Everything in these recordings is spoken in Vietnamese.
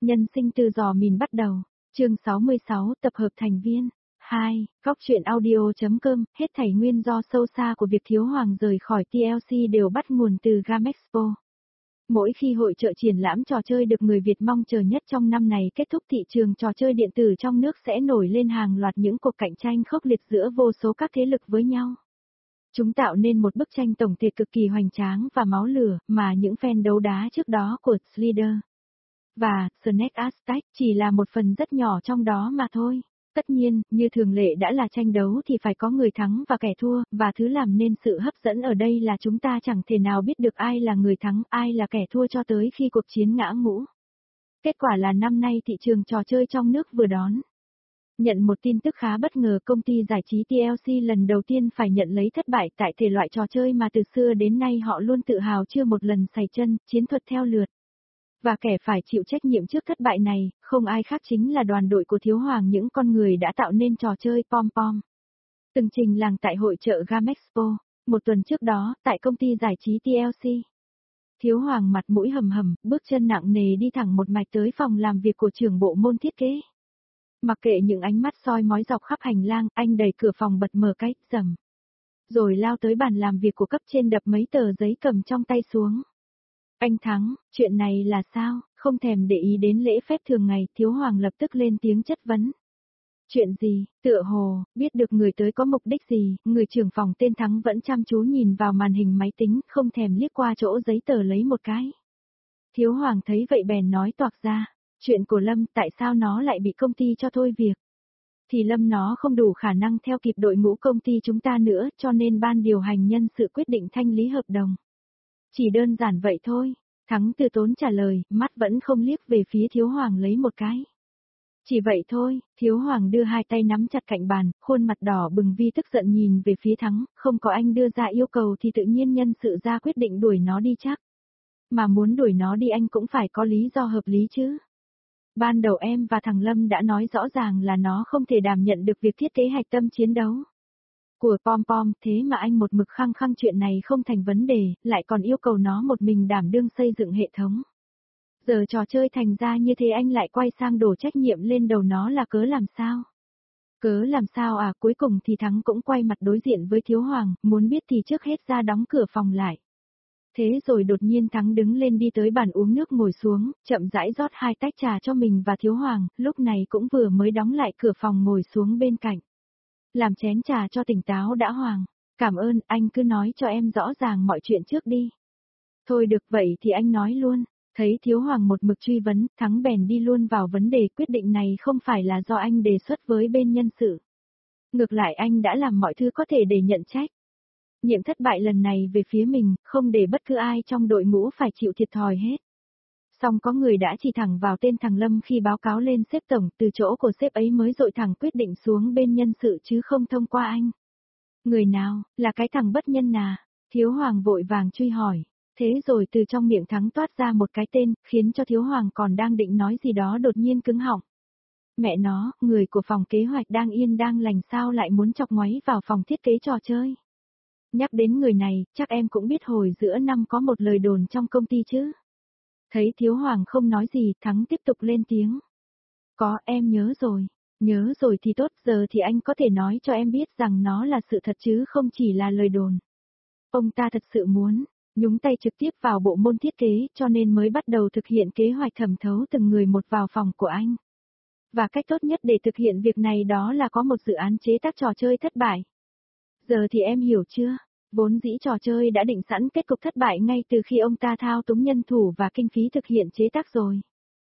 Nhân sinh từ giò mìn bắt đầu. Chương 66, tập hợp thành viên. 2. Góc truyện audio.com, hết thảy nguyên do sâu xa của việc Thiếu Hoàng rời khỏi TLC đều bắt nguồn từ Gamexpo. Mỗi khi hội chợ triển lãm trò chơi được người Việt mong chờ nhất trong năm này kết thúc, thị trường trò chơi điện tử trong nước sẽ nổi lên hàng loạt những cuộc cạnh tranh khốc liệt giữa vô số các thế lực với nhau. Chúng tạo nên một bức tranh tổng thể cực kỳ hoành tráng và máu lửa mà những fan đấu đá trước đó của Slither và Snack Aztec chỉ là một phần rất nhỏ trong đó mà thôi. Tất nhiên, như thường lệ đã là tranh đấu thì phải có người thắng và kẻ thua, và thứ làm nên sự hấp dẫn ở đây là chúng ta chẳng thể nào biết được ai là người thắng, ai là kẻ thua cho tới khi cuộc chiến ngã ngũ. Kết quả là năm nay thị trường trò chơi trong nước vừa đón nhận một tin tức khá bất ngờ, công ty giải trí TLC lần đầu tiên phải nhận lấy thất bại tại thể loại trò chơi mà từ xưa đến nay họ luôn tự hào chưa một lần sảy chân, chiến thuật theo lượt. Và kẻ phải chịu trách nhiệm trước thất bại này, không ai khác chính là đoàn đội của Thiếu Hoàng, những con người đã tạo nên trò chơi Pom Pom. Từng trình làng tại hội chợ Gamexpo, một tuần trước đó, tại công ty giải trí TLC. Thiếu Hoàng mặt mũi hầm hầm, bước chân nặng nề đi thẳng một mạch tới phòng làm việc của trưởng bộ môn thiết kế. Mặc kệ những ánh mắt soi mói dọc khắp hành lang, anh đẩy cửa phòng bật mở cái, rầm. Rồi lao tới bàn làm việc của cấp trên, đập mấy tờ giấy cầm trong tay xuống. Anh thắng, chuyện này là sao? Không thèm để ý đến lễ phép thường ngày, Thiếu Hoàng lập tức lên tiếng chất vấn. Chuyện gì? Tựa hồ, biết được người tới có mục đích gì, người trưởng phòng tên Thắng vẫn chăm chú nhìn vào màn hình máy tính, không thèm liếc qua chỗ giấy tờ lấy một cái. Thiếu Hoàng thấy vậy bèn nói toạc ra. Chuyện của Lâm, tại sao nó lại bị công ty cho thôi việc? Thì Lâm nó không đủ khả năng theo kịp đội ngũ công ty chúng ta nữa, cho nên ban điều hành nhân sự quyết định thanh lý hợp đồng. Chỉ đơn giản vậy thôi. Thắng từ tốn trả lời, mắt vẫn không liếc về phía Thiếu Hoàng lấy một cái. Chỉ vậy thôi. Thiếu Hoàng đưa hai tay nắm chặt cạnh bàn, khuôn mặt đỏ bừng vì tức giận nhìn về phía Thắng, không có anh đưa ra yêu cầu thì tự nhiên nhân sự ra quyết định đuổi nó đi chắc. Mà muốn đuổi nó đi anh cũng phải có lý do hợp lý chứ. Ban đầu em và thằng Lâm đã nói rõ ràng là nó không thể đảm nhận được việc thiết kế hạch tâm chiến đấu của Pom Pom, thế mà anh một mực khăng khăng chuyện này không thành vấn đề, lại còn yêu cầu nó một mình đảm đương xây dựng hệ thống. Giờ trò chơi thành ra như thế anh lại quay sang đổ trách nhiệm lên đầu nó là cớ làm sao? Cớ làm sao à? Cuối cùng thì Thắng cũng quay mặt đối diện với Thiếu Hoàng, muốn biết thì trước hết ra đóng cửa phòng lại. Thế rồi đột nhiên Thắng đứng lên đi tới bàn uống nước ngồi xuống, chậm rãi rót hai tách trà cho mình và Thiếu Hoàng, lúc này cũng vừa mới đóng lại cửa phòng ngồi xuống bên cạnh. Làm chén trà cho tỉnh táo đã Hoàng. Cảm ơn, anh cứ nói cho em rõ ràng mọi chuyện trước đi. Thôi được vậy thì anh nói luôn. Thấy Thiếu Hoàng một mực truy vấn, Thắng bèn đi luôn vào vấn đề, quyết định này không phải là do anh đề xuất với bên nhân sự. Ngược lại anh đã làm mọi thứ có thể để nhận trách. Nhiệm thất bại lần này về phía mình, không để bất cứ ai trong đội ngũ phải chịu thiệt thòi hết. Song có người đã chỉ thẳng vào tên thằng Lâm khi báo cáo lên sếp tổng, từ chỗ của sếp ấy mới dội thẳng quyết định xuống bên nhân sự chứ không thông qua anh. Người nào, là cái thằng bất nhân nà? Thiếu Hoàng vội vàng truy hỏi. Thế rồi từ trong miệng Thắng toát ra một cái tên, khiến cho Thiếu Hoàng còn đang định nói gì đó đột nhiên cứng họng. Mẹ nó, người của phòng kế hoạch đang yên đang lành sao lại muốn chọc ngoáy vào phòng thiết kế trò chơi? Nhắc đến người này, chắc em cũng biết hồi giữa năm có một lời đồn trong công ty chứ. Thấy Thiếu Hoàng không nói gì, Thắng tiếp tục lên tiếng. Có, em nhớ rồi. Nhớ rồi thì tốt, giờ thì anh có thể nói cho em biết rằng nó là sự thật chứ không chỉ là lời đồn. Ông ta thật sự muốn nhúng tay trực tiếp vào bộ môn thiết kế, cho nên mới bắt đầu thực hiện kế hoạch thẩm thấu từng người một vào phòng của anh. Và cách tốt nhất để thực hiện việc này đó là có một dự án chế tác trò chơi thất bại. Giờ thì em hiểu chưa? Vốn dĩ trò chơi đã định sẵn kết cục thất bại ngay từ khi ông ta thao túng nhân thủ và kinh phí thực hiện chế tác rồi.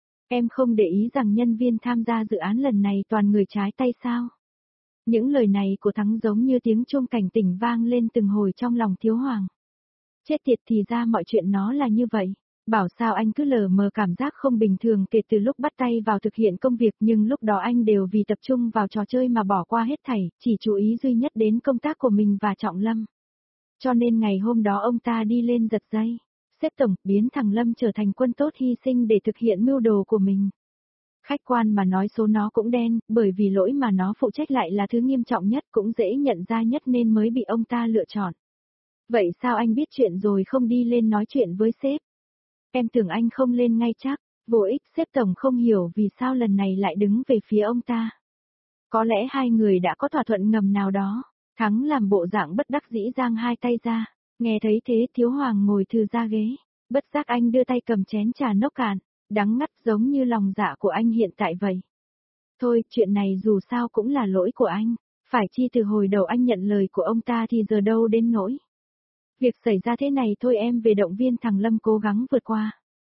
Em không để ý rằng nhân viên tham gia dự án lần này toàn người trái tay sao? Những lời này của Thắng giống như tiếng chuông cảnh tỉnh vang lên từng hồi trong lòng Thiếu Hoàng. Chết tiệt, thì ra mọi chuyện nó là như vậy. Bảo sao anh cứ lờ mờ cảm giác không bình thường kể từ lúc bắt tay vào thực hiện công việc, nhưng lúc đó anh đều vì tập trung vào trò chơi mà bỏ qua hết thảy, chỉ chú ý duy nhất đến công tác của mình và Trọng Lâm. Cho nên ngày hôm đó ông ta đi lên giật dây. Sếp tổng, biến thằng Lâm trở thành quân tốt hy sinh để thực hiện mưu đồ của mình. Khách quan mà nói số nó cũng đen, bởi vì lỗi mà nó phụ trách lại là thứ nghiêm trọng nhất, cũng dễ nhận ra nhất nên mới bị ông ta lựa chọn. Vậy sao anh biết chuyện rồi không đi lên nói chuyện với sếp? Em tưởng anh không lên ngay chắc. Vô ích, sếp tổng không hiểu vì sao lần này lại đứng về phía ông ta. Có lẽ hai người đã có thỏa thuận ngầm nào đó. Thắng làm bộ dạng bất đắc dĩ giang hai tay ra. Nghe thấy thế Thiếu Hoàng ngồi thư ra ghế. Bất giác anh đưa tay cầm chén trà nốc cạn. Đắng ngắt giống như lòng dạ của anh hiện tại vậy. Thôi, chuyện này dù sao cũng là lỗi của anh. Phải chi từ hồi đầu anh nhận lời của ông ta thì giờ đâu đến nỗi. Việc xảy ra thế này thôi em về động viên thằng Lâm cố gắng vượt qua.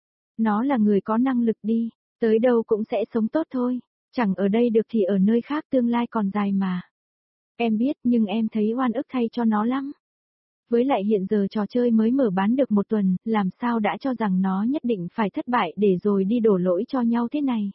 Nó là người có năng lực đi, tới đâu cũng sẽ sống tốt thôi. Chẳng ở đây được thì ở nơi khác tương lai còn dài mà. Em biết nhưng em thấy oan ức thay cho nó lắm. Với lại hiện giờ trò chơi mới mở bán được 1 tuần, làm sao đã cho rằng nó nhất định phải thất bại để rồi đi đổ lỗi cho nhau thế này.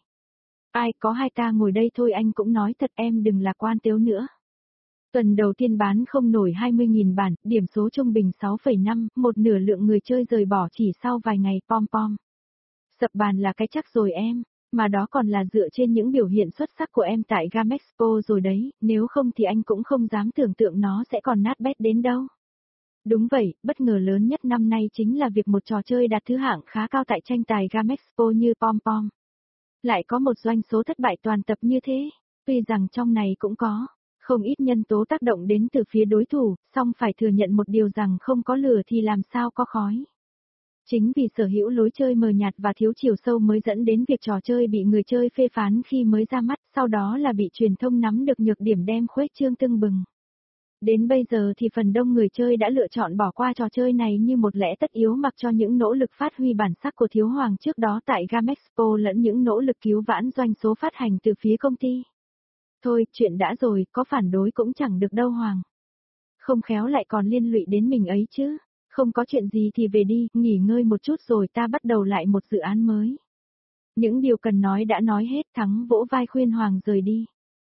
Ai có hai ta ngồi đây thôi anh cũng nói thật em đừng lạc quan tếu nữa. Tuần đầu tiên bán không nổi 20.000 bản, điểm số trung bình 6,5, một nửa lượng người chơi rời bỏ chỉ sau vài ngày pom pom. Sập bàn là cái chắc rồi em, mà đó còn là dựa trên những biểu hiện xuất sắc của em tại Gamexpo rồi đấy, nếu không thì anh cũng không dám tưởng tượng nó sẽ còn nát bét đến đâu. Đúng vậy, bất ngờ lớn nhất năm nay chính là việc một trò chơi đạt thứ hạng khá cao tại tranh tài Gamexpo như pom pom. Lại có một doanh số thất bại toàn tập như thế, tuy rằng trong này cũng có không ít nhân tố tác động đến từ phía đối thủ, song phải thừa nhận một điều rằng không có lửa thì làm sao có khói. Chính vì sở hữu lối chơi mờ nhạt và thiếu chiều sâu mới dẫn đến việc trò chơi bị người chơi phê phán khi mới ra mắt, sau đó là bị truyền thông nắm được nhược điểm đem khuếch trương tưng bừng. Đến bây giờ thì phần đông người chơi đã lựa chọn bỏ qua trò chơi này như một lẽ tất yếu mặc cho những nỗ lực phát huy bản sắc của Thiếu Hoàng trước đó tại Gamexpo lẫn những nỗ lực cứu vãn doanh số phát hành từ phía công ty. Thôi, chuyện đã rồi, có phản đối cũng chẳng được đâu Hoàng. Không khéo lại còn liên lụy đến mình ấy chứ. Không có chuyện gì thì về đi, nghỉ ngơi một chút rồi ta bắt đầu lại một dự án mới. Những điều cần nói đã nói hết, Thắng vỗ vai khuyên Hoàng rời đi.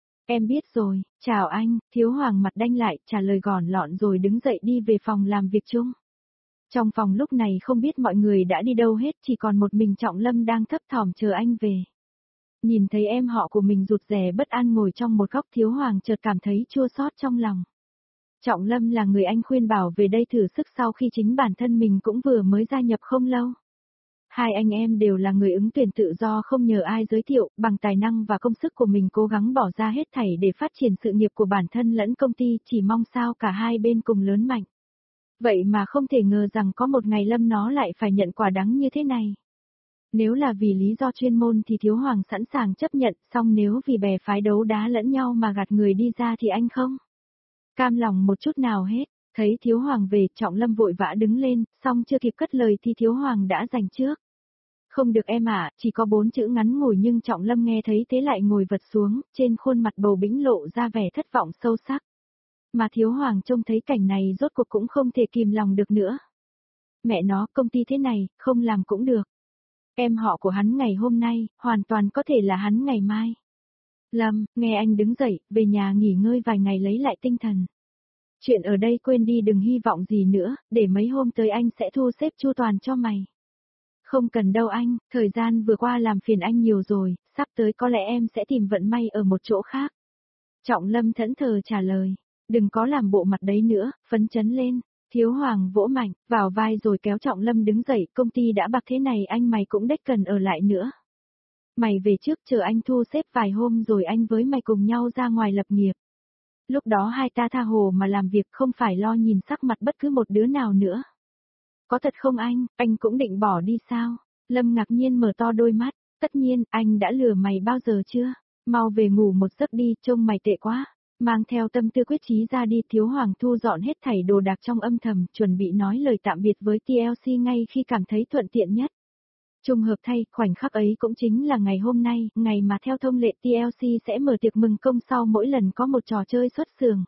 Em biết rồi, chào anh, Thiếu Hoàng mặt đanh lại, trả lời gọn lọn rồi đứng dậy đi về phòng làm việc chung. Trong phòng lúc này không biết mọi người đã đi đâu hết, chỉ còn một mình Trọng Lâm đang thấp thỏm chờ anh về. Nhìn thấy em họ của mình rụt rè bất an ngồi trong một góc Thiếu Hoàng chợt cảm thấy chua xót trong lòng. Trọng Lâm là người anh khuyên bảo về đây thử sức sau khi chính bản thân mình cũng vừa mới gia nhập không lâu. Hai anh em đều là người ứng tuyển tự do không nhờ ai giới thiệu, bằng tài năng và công sức của mình cố gắng bỏ ra hết thảy để phát triển sự nghiệp của bản thân lẫn công ty, chỉ mong sao cả hai bên cùng lớn mạnh. Vậy mà không thể ngờ rằng có một ngày Lâm nó lại phải nhận quả đắng như thế này. Nếu là vì lý do chuyên môn thì Thiếu Hoàng sẵn sàng chấp nhận, song nếu vì bè phái đấu đá lẫn nhau mà gạt người đi ra thì anh không cam lòng một chút nào hết. Thấy Thiếu Hoàng về, Trọng Lâm vội vã đứng lên, song chưa kịp cất lời thì Thiếu Hoàng đã giành trước. Không được em ạ, chỉ có 4 chữ ngắn ngủi nhưng Trọng Lâm nghe thấy thế lại ngồi vật xuống, trên khuôn mặt bầu bĩnh lộ ra vẻ thất vọng sâu sắc. Mà Thiếu Hoàng trông thấy cảnh này rốt cuộc cũng không thể kìm lòng được nữa. Mẹ nó, công ty thế này, không làm cũng được. Em họ của hắn ngày hôm nay, hoàn toàn có thể là hắn ngày mai. Lâm, nghe anh đứng dậy, về nhà nghỉ ngơi vài ngày lấy lại tinh thần. Chuyện ở đây quên đi đừng hy vọng gì nữa, để mấy hôm tới anh sẽ thu xếp chu toàn cho mày. Không cần đâu anh, thời gian vừa qua làm phiền anh nhiều rồi, sắp tới có lẽ em sẽ tìm vận may ở một chỗ khác. Trọng Lâm thẫn thờ trả lời, đừng có làm bộ mặt đấy nữa, phấn chấn lên. Thiếu Hoàng vỗ mạnh, vào vai rồi kéo Trọng Lâm đứng dậy, công ty đã bạc thế này anh mày cũng đếch cần ở lại nữa. Mày về trước chờ anh thu xếp vài hôm rồi anh với mày cùng nhau ra ngoài lập nghiệp. Lúc đó hai ta tha hồ mà làm việc không phải lo nhìn sắc mặt bất cứ một đứa nào nữa. Có thật không anh cũng định bỏ đi sao? Lâm ngạc nhiên mở to đôi mắt, tất nhiên, anh đã lừa mày bao giờ chưa? Mau về ngủ một giấc đi, trông mày tệ quá. Mang theo tâm tư quyết chí ra đi, Thiếu Hoàng thu dọn hết thảy đồ đạc trong âm thầm, chuẩn bị nói lời tạm biệt với TLC ngay khi cảm thấy thuận tiện nhất. Trùng hợp thay, khoảnh khắc ấy cũng chính là ngày hôm nay, ngày mà theo thông lệ TLC sẽ mở tiệc mừng công sau mỗi lần có một trò chơi xuất xưởng.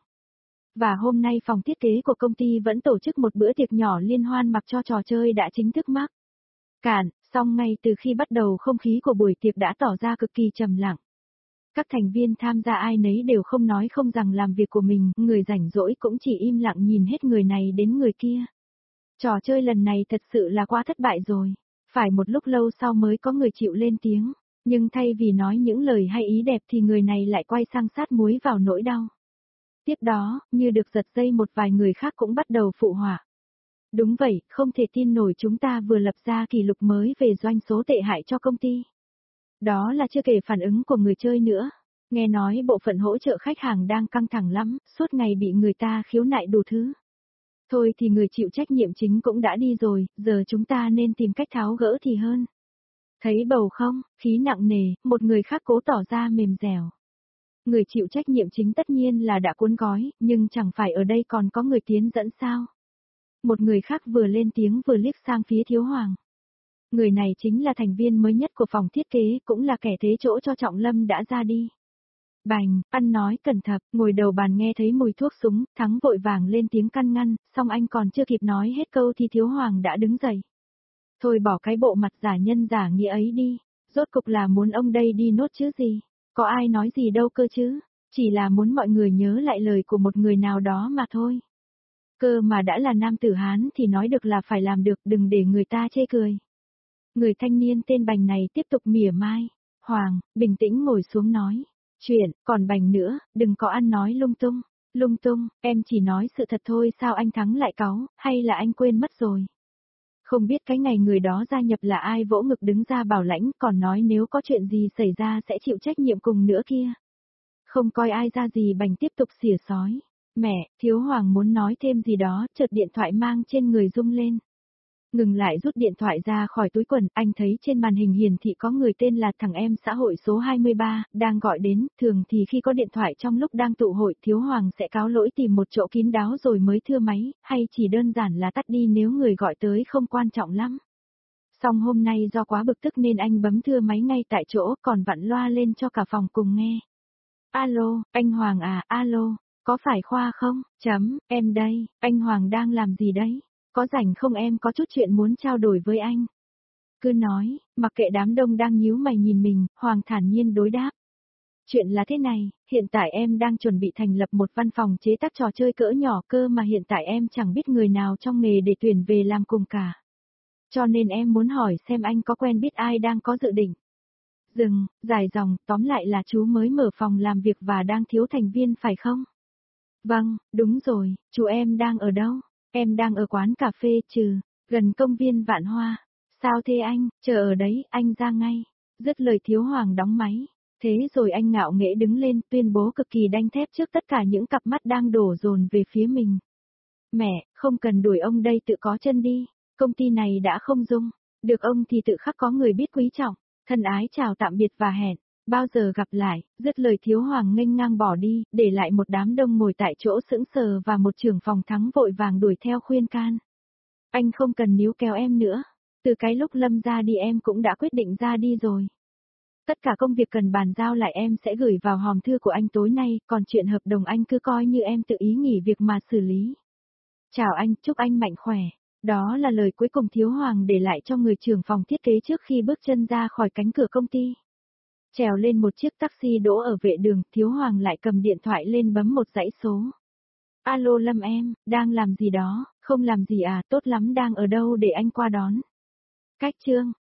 Và hôm nay phòng thiết kế của công ty vẫn tổ chức một bữa tiệc nhỏ liên hoan mặc cho trò chơi đã chính thức mắc cạn, song ngay từ khi bắt đầu không khí của buổi tiệc đã tỏ ra cực kỳ trầm lặng. Các thành viên tham gia ai nấy đều không nói không rằng làm việc của mình, người rảnh rỗi cũng chỉ im lặng nhìn hết người này đến người kia. Trò chơi lần này thật sự là quá thất bại rồi. Phải một lúc lâu sau mới có người chịu lên tiếng, nhưng thay vì nói những lời hay ý đẹp thì người này lại quay sang sát muối vào nỗi đau. Tiếp đó, như được giật dây một vài người khác cũng bắt đầu phụ họa. Đúng vậy, không thể tin nổi chúng ta vừa lập ra kỷ lục mới về doanh số tệ hại cho công ty. Đó là chưa kể phản ứng của người chơi nữa. Nghe nói bộ phận hỗ trợ khách hàng đang căng thẳng lắm, suốt ngày bị người ta khiếu nại đủ thứ. Thôi thì người chịu trách nhiệm chính cũng đã đi rồi, giờ chúng ta nên tìm cách tháo gỡ thì hơn. Thấy bầu không, khí nặng nề, một người khác cố tỏ ra mềm dẻo. Người chịu trách nhiệm chính tất nhiên là đã cuốn gói, nhưng chẳng phải ở đây còn có người tiến dẫn sao. Một người khác vừa lên tiếng vừa liếc sang phía Thiếu Hoàng. Người này chính là thành viên mới nhất của phòng thiết kế, cũng là kẻ thế chỗ cho Trọng Lâm đã ra đi. Bành, ăn nói cẩn thận, ngồi đầu bàn nghe thấy mùi thuốc súng, Thắng vội vàng lên tiếng căn ngăn, xong anh còn chưa kịp nói hết câu thì Thiếu Hoàng đã đứng dậy. Thôi bỏ cái bộ mặt giả nhân giả nghĩa ấy đi, rốt cục là muốn ông đây đi nốt chứ gì, có ai nói gì đâu cơ chứ, chỉ là muốn mọi người nhớ lại lời của một người nào đó mà thôi. Cơ mà đã là nam tử Hán thì nói được là phải làm được, đừng để người ta chê cười. Người thanh niên tên Bành này tiếp tục mỉa mai. Hoàng, bình tĩnh ngồi xuống nói. Chuyện, còn Bành nữa, đừng có ăn nói lung tung. Lung tung, em chỉ nói sự thật thôi, sao anh Thắng lại cáu, hay là anh quên mất rồi? Không biết cái ngày người đó gia nhập là ai, vỗ ngực đứng ra bảo lãnh, còn nói nếu có chuyện gì xảy ra sẽ chịu trách nhiệm cùng nữa kia. Không coi ai ra gì. Bành tiếp tục xỉa sói. Mẹ, Thiếu Hoàng muốn nói thêm gì đó, chợt điện thoại mang trên người rung lên. Ngừng lại rút điện thoại ra khỏi túi quần, anh thấy trên màn hình hiển thị có người tên là thằng em xã hội số 23, đang gọi đến. Thường thì khi có điện thoại trong lúc đang tụ hội, Thiếu Hoàng sẽ cáo lỗi tìm một chỗ kín đáo rồi mới thưa máy, hay chỉ đơn giản là tắt đi nếu người gọi tới không quan trọng lắm. Song hôm nay do quá bực tức nên anh bấm thưa máy ngay tại chỗ, còn vặn loa lên cho cả phòng cùng nghe. Alo, anh Hoàng à, alo, có phải Khoa không? Em đây, anh Hoàng đang làm gì đấy? Có rảnh không, em có chút chuyện muốn trao đổi với anh. Cứ nói, mặc kệ đám đông đang nhíu mày nhìn mình, Hoàng thản nhiên đối đáp. Chuyện là thế này, hiện tại em đang chuẩn bị thành lập một văn phòng chế tác trò chơi cỡ nhỏ, cơ mà hiện tại em chẳng biết người nào trong nghề để tuyển về làm cùng cả. Cho nên em muốn hỏi xem anh có quen biết ai đang có dự định. Dừng, dài dòng, tóm lại là chú mới mở phòng làm việc và đang thiếu thành viên phải không? Vâng, đúng rồi, chú em đang ở đâu? Em đang ở quán cà phê gần công viên Vạn Hoa. Sao thế anh, chờ ở đấy, anh ra ngay. Dứt lời Thiếu Hoàng đóng máy. Thế rồi anh ngạo nghễ đứng lên tuyên bố cực kỳ đanh thép trước tất cả những cặp mắt đang đổ dồn về phía mình. Mẹ, không cần đuổi ông đây, tự có chân đi. Công ty này đã không dung. Được ông thì tự khắc có người biết quý trọng. Thân ái chào tạm biệt và hẹn. Bao giờ gặp lại, dứt lời Thiếu Hoàng nghênh ngang bỏ đi, để lại một đám đông ngồi tại chỗ sững sờ và một trưởng phòng Thắng vội vàng đuổi theo khuyên can. Anh không cần níu kéo em nữa. Từ cái lúc Lâm ra đi em cũng đã quyết định ra đi rồi. Tất cả công việc cần bàn giao lại em sẽ gửi vào hòm thư của anh tối nay, còn chuyện hợp đồng anh cứ coi như em tự ý nghỉ việc mà xử lý. Chào anh, chúc anh mạnh khỏe. Đó là lời cuối cùng Thiếu Hoàng để lại cho người trưởng phòng thiết kế trước khi bước chân ra khỏi cánh cửa công ty. Trèo lên một chiếc taxi đỗ ở vệ đường, Thiếu Hoàng lại cầm điện thoại lên bấm một dãy số. Alo Lâm em, đang làm gì đó? Không làm gì à, tốt lắm, đang ở đâu để anh qua đón? Cách Trương,